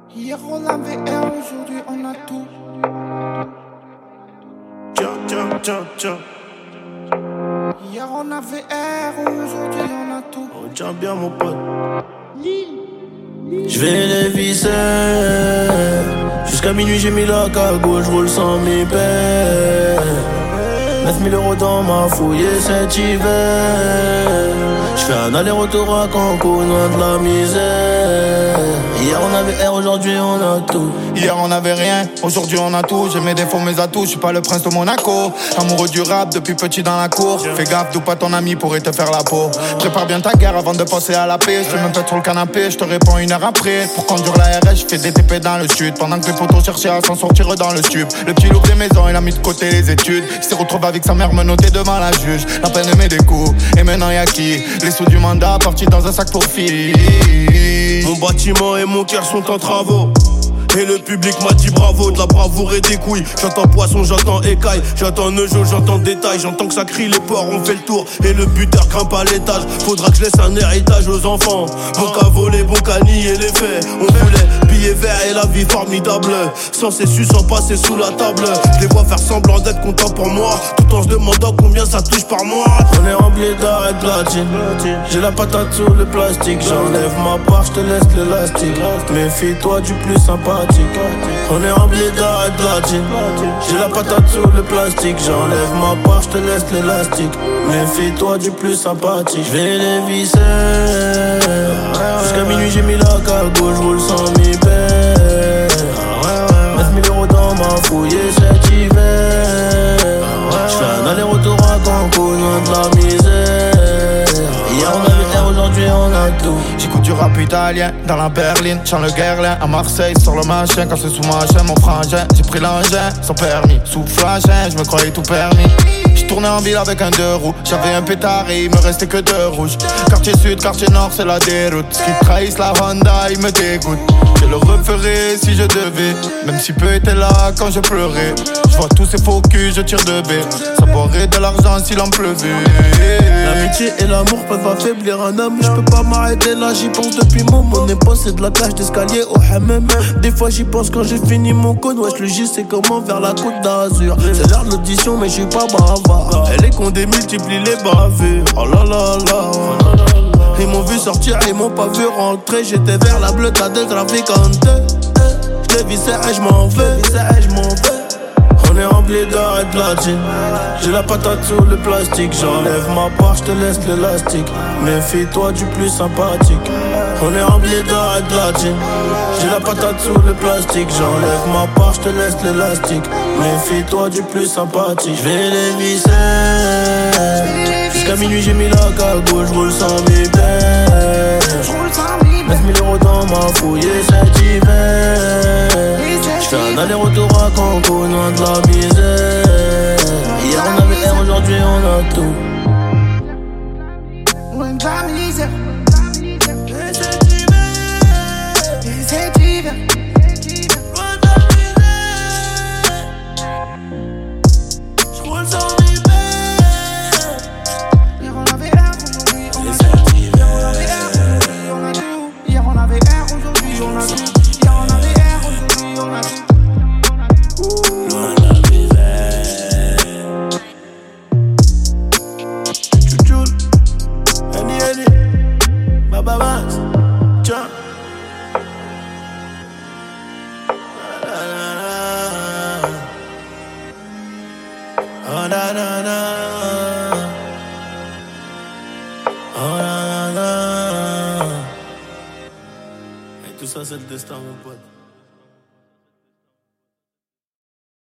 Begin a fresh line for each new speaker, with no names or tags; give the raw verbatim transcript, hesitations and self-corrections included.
Hier on avait R, aujourd'hui on a tout.
Tiens, tiens, tiens, tiens.
Hier on avait R, aujourd'hui on a tout.
Oh, tiens bien mon pote. Je vais les visser. Jusqu'à minuit j'ai mis la cagoule, je roule sans mes pères. neuf mille euros dans ma fouille cet hiver. J'fais un aller-retour à Cancun, loin de la misère. Hier on avait R, aujourd'hui on a tout.
Hier on avait rien, aujourd'hui on a tout. J'ai mes défauts, mes atouts, je suis pas le prince de Monaco. Amoureux du rap depuis petit dans la cour. Fais gaffe, d'où pas ton ami pourrait te faire la peau. Prépare bien ta guerre avant de passer à la paix. Je te même pas sur le canapé, je te réponds une heure après. Pour conduire la R S, je fais des T P dans le sud. Pendant que les potos cherchaient à s'en sortir dans le tube. Le petit loup des maisons, il a mis de côté les études. Il s'est retrouvé avec sa mère menotté devant la juge. La peine met des coups, et maintenant y'a qui? Les sous du mandat partis dans un sac pour filles.
Mon bâtiment et mon cœur sont en travaux. Et le public m'a dit bravo, de la bravoure et des couilles. J'entends poisson, j'entends écaille, j'entends neujo, j'entends détail. J'entends que ça crie, les porcs ont fait le tour. Et le buteur grimpe à l'étage. Faudra que je laisse un héritage aux enfants. Bon qu'à voler, bon qu'à nier les faits. On voulait billets verts et la vie formidable. Sans cessus, sans passer sous la table. Je les vois faire semblant d'être contents pour moi, tout en se demandant combien ça touche par mois. On est rempli d'arrêt de platine. J'ai la patate sous le plastique. J'enlève ma part, je te laisse l'élastique. Méfie-toi du plus sympa. On est rempli d'arrêt de platine. J'ai la patate sur le plastique. J'enlève ma part, je te laisse l'élastique. Méfie-toi du plus sympathique. Je vais les visser. Jusqu'à minuit j'ai mis la cagoule, je roule sans mi père. neuf mille euros dans ma fouille cet hiver. J'fais un aller-retour à Cancun, loin de la misère. Hier on avait R, aujourd'hui on a tout.
J'écoute du rap italien dans la berline. Chant le Guerlain à Marseille sur le machin. Quand c'est sous machin, mon frangin. J'ai pris l'engin sans permis. Sous flashing, je me croyais tout permis. J'tournais en ville avec un deux roues. J'avais un pétard et il me restait que deux rouges. Quartier sud, quartier nord, c'est la déroute. Ce qui trahisse la Honda, il me dégoûte. Je le referais si je devais. Même si peu était là quand je pleurais. Je vois tous ces faux culs, je tire de baie. Ça boirait de l'argent s'il en pleuvait.
L'amitié et l'amour peuvent affaiblir un homme. Je peux pas m'arrêter là, j'y pense depuis mon Mon épouse c'est de la cage d'escalier au hammam. Des fois j'y pense quand j'ai fini mon cône. Wesh le J c'est comment vers la côte d'Azur. C'est l'heure de l'audition mais j'suis pas bavard. Elle est qu'on démultiplie les bavures. Oh là là là. Ils m'ont vu sortir, ils m'ont pas vu rentrer. J'étais vers la bleue, t'as des trafiquantes. J'les vissé et j'm'en vais. On est rempli d'arrêt de platine. J'ai la patate sous le plastique. J'enlève ma part, je te laisse l'élastique. Méfie-toi du plus sympathique. On est rempli d'arrêt de platine. J'ai la patate sous le plastique. J'enlève ma part, je te laisse l'élastique. Méfie-toi du plus sympathique. J'vais les visser. Jusqu'à minuit j'ai mis la cagoule, j'roule sans mes pères. neuf mille euros dans ma fouille cet hiver. J'fais un aller-retour à Cancun, loin de la misère. Hier on avait R, aujourd'hui on a tout.
Loin de la misère. Et cet hiver. Et cet hiver.
Loin de la misère. J'roule sans mes pères.
Hier on avait R, aujourd'hui on a tout. Hier on avait R, aujourd'hui on a tout. Hier on avait R, aujourd'hui on a tout.
Loin de la misère. Chouchoul, Annie Annie, Baba Max, tiens. Oh na na na. Oh na na na. Et tout ça c'est le destin mon pote.